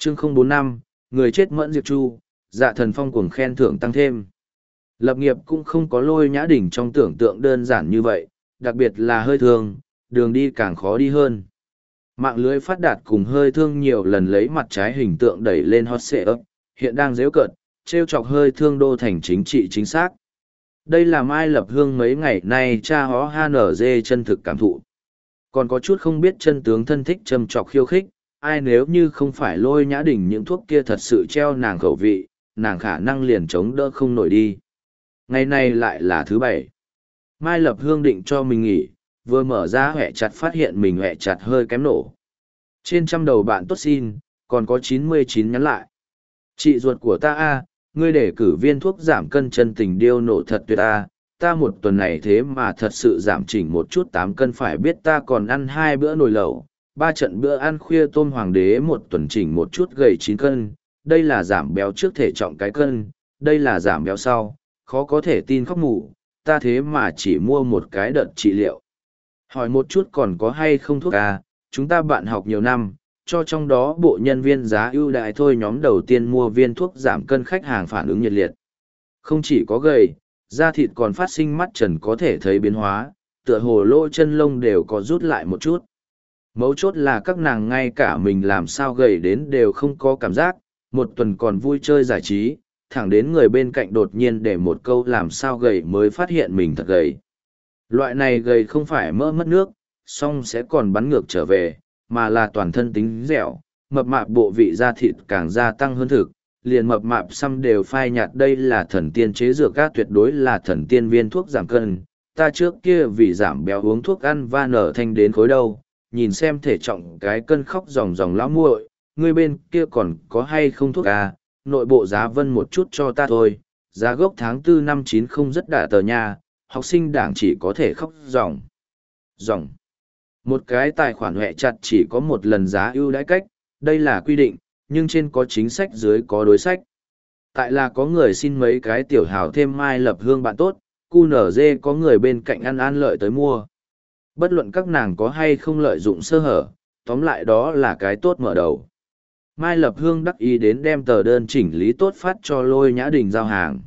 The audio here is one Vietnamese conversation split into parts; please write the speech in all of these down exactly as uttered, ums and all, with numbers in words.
chương không bốn năm, người chết mẫn diệt chu, dạ thần phong cuồng khen thưởng tăng thêm. Lập nghiệp cũng không có Lôi Nhã Đình trong tưởng tượng đơn giản như vậy, đặc biệt là hơi thương, đường đi càng khó đi hơn. Mạng lưới phát đạt cùng hơi thương nhiều lần lấy mặt trái hình tượng đẩy lên hot search, hiện đang dễu cợt, trêu chọc hơi thương đô thành chính trị chính xác. Đây là Mai Lập Hương mấy ngày nay cha hó hát en giê chân thực cảm thụ. Còn có chút không biết chân tướng thân thích châm chọc khiêu khích, ai nếu như không phải Lôi Nhã Đình những thuốc kia thật sự treo nàng khẩu vị, nàng khả năng liền chống đỡ không nổi đi. Ngày nay lại là thứ bảy. Mai Lập Hương định cho mình nghỉ, vừa mở ra hẹ chặt phát hiện mình hẹ chặt hơi kém nổ. Trên trăm đầu bạn tốt xin, còn có chín mươi chín nhắn lại. Chị ruột của ta a, ngươi để cử viên thuốc giảm cân chân tình điêu nổ thật tuyệt a, ta một tuần này thế mà thật sự giảm chỉnh một chút tám cân, phải biết ta còn ăn hai bữa nồi lẩu, ba trận bữa ăn khuya tôm hoàng đế, một tuần chỉnh một chút gầy chín cân, đây là giảm béo trước thể trọng cái cân, đây là giảm béo sau, khó có thể tin khóc mù, ta thế mà chỉ mua một cái đợt trị liệu. Hỏi một chút còn có hay không thuốc à, chúng ta bạn học nhiều năm, cho trong đó bộ nhân viên giá ưu đại thôi. Nhóm đầu tiên mua viên thuốc giảm cân khách hàng phản ứng nhiệt liệt. Không chỉ có gầy, da thịt còn phát sinh mắt trần có thể thấy biến hóa, tựa hồ lỗ chân lông đều có rút lại một chút. Mấu chốt là các nàng ngay cả mình làm sao gầy đến đều không có cảm giác, một tuần còn vui chơi giải trí, thẳng đến người bên cạnh đột nhiên để một câu làm sao gầy mới phát hiện mình thật gầy. Loại này gầy không phải mỡ mất nước, song sẽ còn bắn ngược trở về, mà là toàn thân tính dẻo, mập mạp bộ vị da thịt càng gia tăng hơn thực, liền mập mạp xăm đều phai nhạt. Đây là thần tiên chế dược các, tuyệt đối là thần tiên viên thuốc giảm cân. Ta trước kia vì giảm béo uống thuốc ăn va nở thanh đến khối đâu, nhìn xem thể trọng cái cân khóc ròng ròng lão muội, ngươi bên kia còn có hay không thuốc à, nội bộ giá vân một chút cho ta thôi, giá gốc tháng tư năm chín không rất đả tờ nha, học sinh đảng chỉ có thể khóc ròng ròng. Một cái tài khoản hẹ chặt chỉ có một lần giá ưu đãi cách, đây là quy định, nhưng trên có chính sách dưới có đối sách. Tại là có người xin mấy cái tiểu hào thêm Mai Lập Hương bạn tốt, cu nở dê có người bên cạnh ăn an lợi tới mua. Bất luận các nàng có hay không lợi dụng sơ hở, tóm lại đó là cái tốt mở đầu. Mai Lập Hương đắc ý đến đem tờ đơn chỉnh lý tốt phát cho Lôi Nhã Đình giao hàng.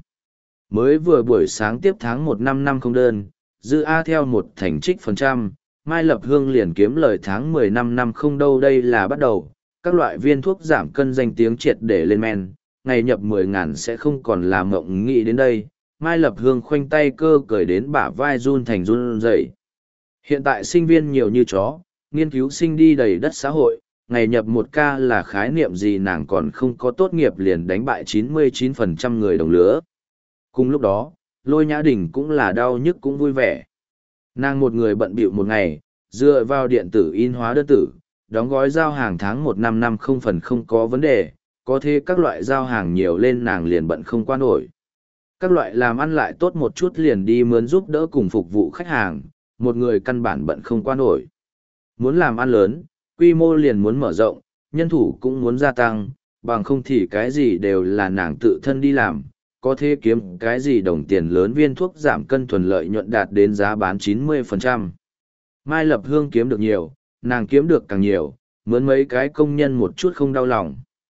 Mới vừa buổi sáng tiếp tháng một năm năm không đơn, dư A theo một thành trích phần trăm, Mai Lập Hương liền kiếm lời tháng mười năm năm không đâu. Đây là bắt đầu, các loại viên thuốc giảm cân danh tiếng triệt để lên men, ngày nhập mười ngàn sẽ không còn là mộng nghĩ đến đây. Mai Lập Hương khoanh tay cơ cởi đến bả vai run thành run rẩy. Hiện tại sinh viên nhiều như chó, nghiên cứu sinh đi đầy đất xã hội, ngày nhập một ca là khái niệm gì, nàng còn không có tốt nghiệp liền đánh bại chín mươi chín phần trăm người đồng lứa. Cùng lúc đó, Lôi Nhã Đình cũng là đau nhức cũng vui vẻ. Nàng một người bận bịu một ngày, dựa vào điện tử in hóa đơn tử, đóng gói giao hàng tháng một năm năm không phần không có vấn đề, có thế các loại giao hàng nhiều lên nàng liền bận không qua nổi. Các loại làm ăn lại tốt một chút liền đi mướn giúp đỡ cùng phục vụ khách hàng, một người căn bản bận không qua nổi. Muốn làm ăn lớn, quy mô liền muốn mở rộng, nhân thủ cũng muốn gia tăng, bằng không thì cái gì đều là nàng tự thân đi làm, có thể kiếm cái gì đồng tiền lớn. Viên thuốc giảm cân thuần lợi nhuận đạt đến giá bán chín mươi phần trăm. Mai Lập Hương kiếm được nhiều, nàng kiếm được càng nhiều, mướn mấy cái công nhân một chút không đau lòng.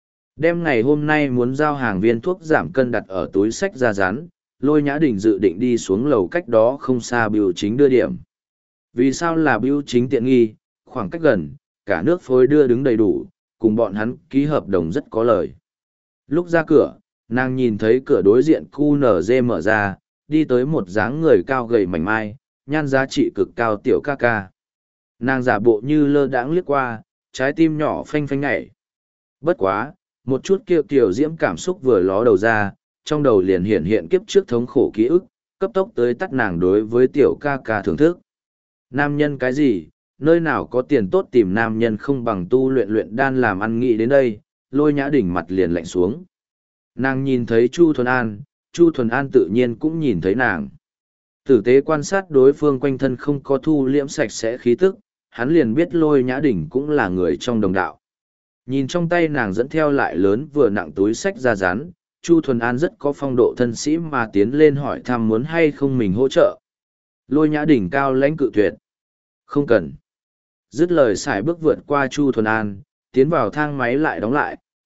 Đêm ngày hôm nay muốn giao hàng viên thuốc giảm cân đặt ở túi sách ra rán, Lôi Nhã Đình dự định đi xuống lầu cách đó không xa bưu chính đưa điểm. Vì sao là bưu chính tiện nghi, khoảng cách gần, cả nước phối đưa đứng đầy đủ, cùng bọn hắn ký hợp đồng rất có lời. Lúc ra cửa, nàng nhìn thấy cửa đối diện cu nở dê mở ra, đi tới một dáng người cao gầy mảnh mai, nhan giá trị cực cao tiểu ca ca. Nàng giả bộ như lơ đãng liếc qua, trái tim nhỏ phanh phanh nhảy. Bất quá, một chút kiệu tiểu diễm cảm xúc vừa ló đầu ra, trong đầu liền hiện hiện kiếp trước thống khổ ký ức, cấp tốc tới tắt nàng đối với tiểu ca ca thưởng thức. Nam nhân cái gì, nơi nào có tiền tốt tìm nam nhân không bằng tu luyện luyện đan làm ăn, nghĩ đến đây, Lôi Nhã Đình mặt liền lạnh xuống. Nàng nhìn thấy Chu Thuần An, Chu Thuần An tự nhiên cũng nhìn thấy nàng. Tử tế quan sát đối phương quanh thân không có thu liễm sạch sẽ khí tức, hắn liền biết Lôi Nhã Đình cũng là người trong đồng đạo. Nhìn trong tay nàng dẫn theo lại lớn vừa nặng túi sách ra rán, Chu Thuần An rất có phong độ thân sĩ mà tiến lên hỏi thăm muốn hay không mình hỗ trợ. Lôi Nhã Đình cao lãnh cự tuyệt. Không cần. Dứt lời xài bước vượt qua Chu Thuần An, tiến vào thang máy lại đóng lại,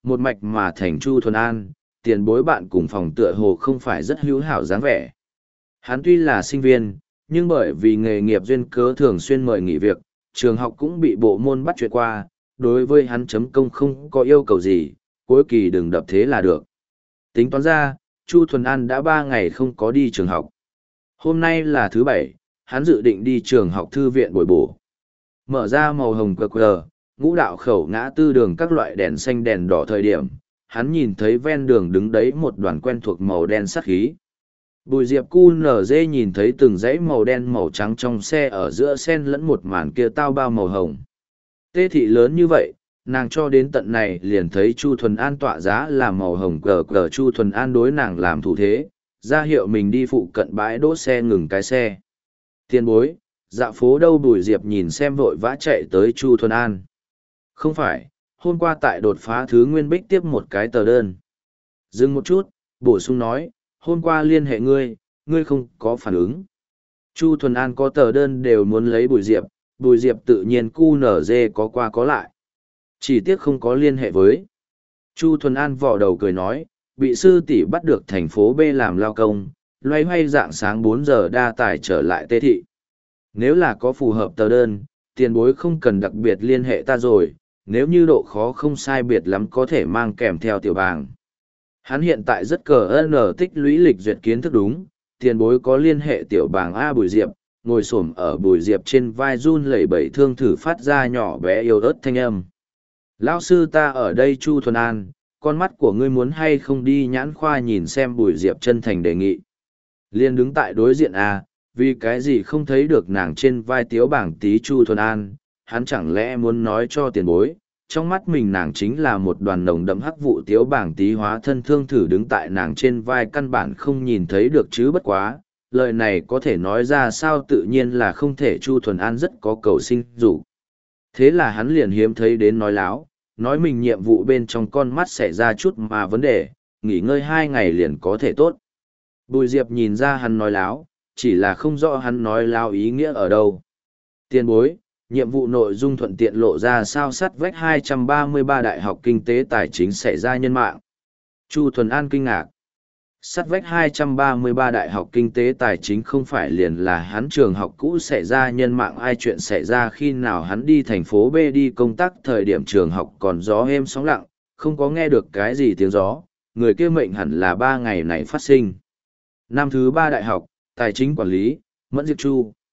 một mạch mà thành Chu Thuần An, tiền bối bạn cùng phòng tựa hồ không phải rất hữu hảo dáng vẻ. Hắn tuy là sinh viên, nhưng bởi vì nghề nghiệp duyên cớ thường xuyên mời nghỉ việc, trường học cũng bị bộ môn bắt chuyện qua, đối với hắn chấm công không có yêu cầu gì, cuối kỳ đừng đập thế là được. Tính toán ra, Chu Thuần An đã ba ngày không có đi trường học. Hôm nay là thứ bảy, hắn dự định đi trường học thư viện bồi bổ. Mở ra màu hồng cờ cờ, ngũ đạo khẩu ngã tư đường các loại đèn xanh đèn đỏ thời điểm, hắn nhìn thấy ven đường đứng đấy một đoàn quen thuộc màu đen sắc khí. Bùi Diệp cu nở dê nhìn thấy từng dãy màu đen màu trắng trong xe ở giữa sen lẫn một màn kia tao bao màu hồng. Tê thị lớn như vậy, nàng cho đến tận này liền thấy Chu Thuần An tọa giá là màu hồng cờ cờ. Chu Thuần An đối nàng làm thủ thế, ra hiệu mình đi phụ cận bãi đỗ xe ngừng cái xe. Tiền bối, dạo phố đâu? Bùi Diệp nhìn xem vội vã chạy tới Chu Thuần An. Không phải, hôm qua tại đột phá thứ nguyên bích tiếp một cái tờ đơn. Dừng một chút, bổ sung nói, hôm qua liên hệ ngươi, ngươi không có phản ứng. Chu Thuần An có tờ đơn đều muốn lấy Bùi Diệp, Bùi Diệp tự nhiên cu nở dê có qua có lại. Chỉ tiếc không có liên hệ với. Chu Thuần An vò đầu cười nói, bị sư tỷ bắt được thành phố B làm lao công, loay hoay dạng sáng bốn giờ đa tải trở lại Tê thị. Nếu là có phù hợp tờ đơn, tiền bối không cần đặc biệt liên hệ ta rồi, nếu như độ khó không sai biệt lắm có thể mang kèm theo tiểu bàng. Hắn hiện tại rất cờ ơn tích lũy lịch duyệt kiến thức đúng, tiền bối có liên hệ tiểu bàng A. Bùi Diệp, ngồi xổm ở Bùi Diệp trên vai run lẩy bẩy thương thử phát ra nhỏ bé yếu ớt thanh âm. Lão sư ta ở đây. Chu Thuần An, con mắt của ngươi muốn hay không đi nhãn khoa nhìn xem? Bùi Diệp chân thành đề nghị. Liên đứng tại đối diện A, vì cái gì không thấy được nàng trên vai tiếu bảng tí? Chu Thuần An, hắn chẳng lẽ muốn nói cho tiền bối, trong mắt mình nàng chính là một đoàn nồng đậm hắc vụ? Tiếu bảng tí hóa thân thương thử đứng tại nàng trên vai căn bản không nhìn thấy được chứ. Bất quá, lời này có thể nói ra sao? Tự nhiên là không thể. Chu Thuần An rất có cầu sinh dục. Thế là hắn liền hiếm thấy đến nói láo, nói mình nhiệm vụ bên trong con mắt xảy ra chút mà vấn đề, nghỉ ngơi hai ngày liền có thể tốt. Bùi Diệp nhìn ra hắn nói láo, chỉ là không rõ hắn nói láo ý nghĩa ở đâu. Tiền bối, nhiệm vụ nội dung thuận tiện lộ ra sao? Sắt vách hai trăm ba mươi ba Đại học Kinh tế Tài chính xảy ra nhân mạng. Chu Thuần An kinh ngạc. Sắt vách hai trăm ba mươi ba Đại học Kinh tế Tài chính không phải liền là hắn trường học cũ xảy ra nhân mạng? Ai? Chuyện xảy ra khi nào? Hắn đi thành phố B đi công tác thời điểm trường học còn gió êm sóng lặng, không có nghe được cái gì tiếng gió, người kia mệnh hẳn là ba ngày này phát sinh. Năm thứ ba đại học, Tài chính quản lý, Mẫn Diệp Chu.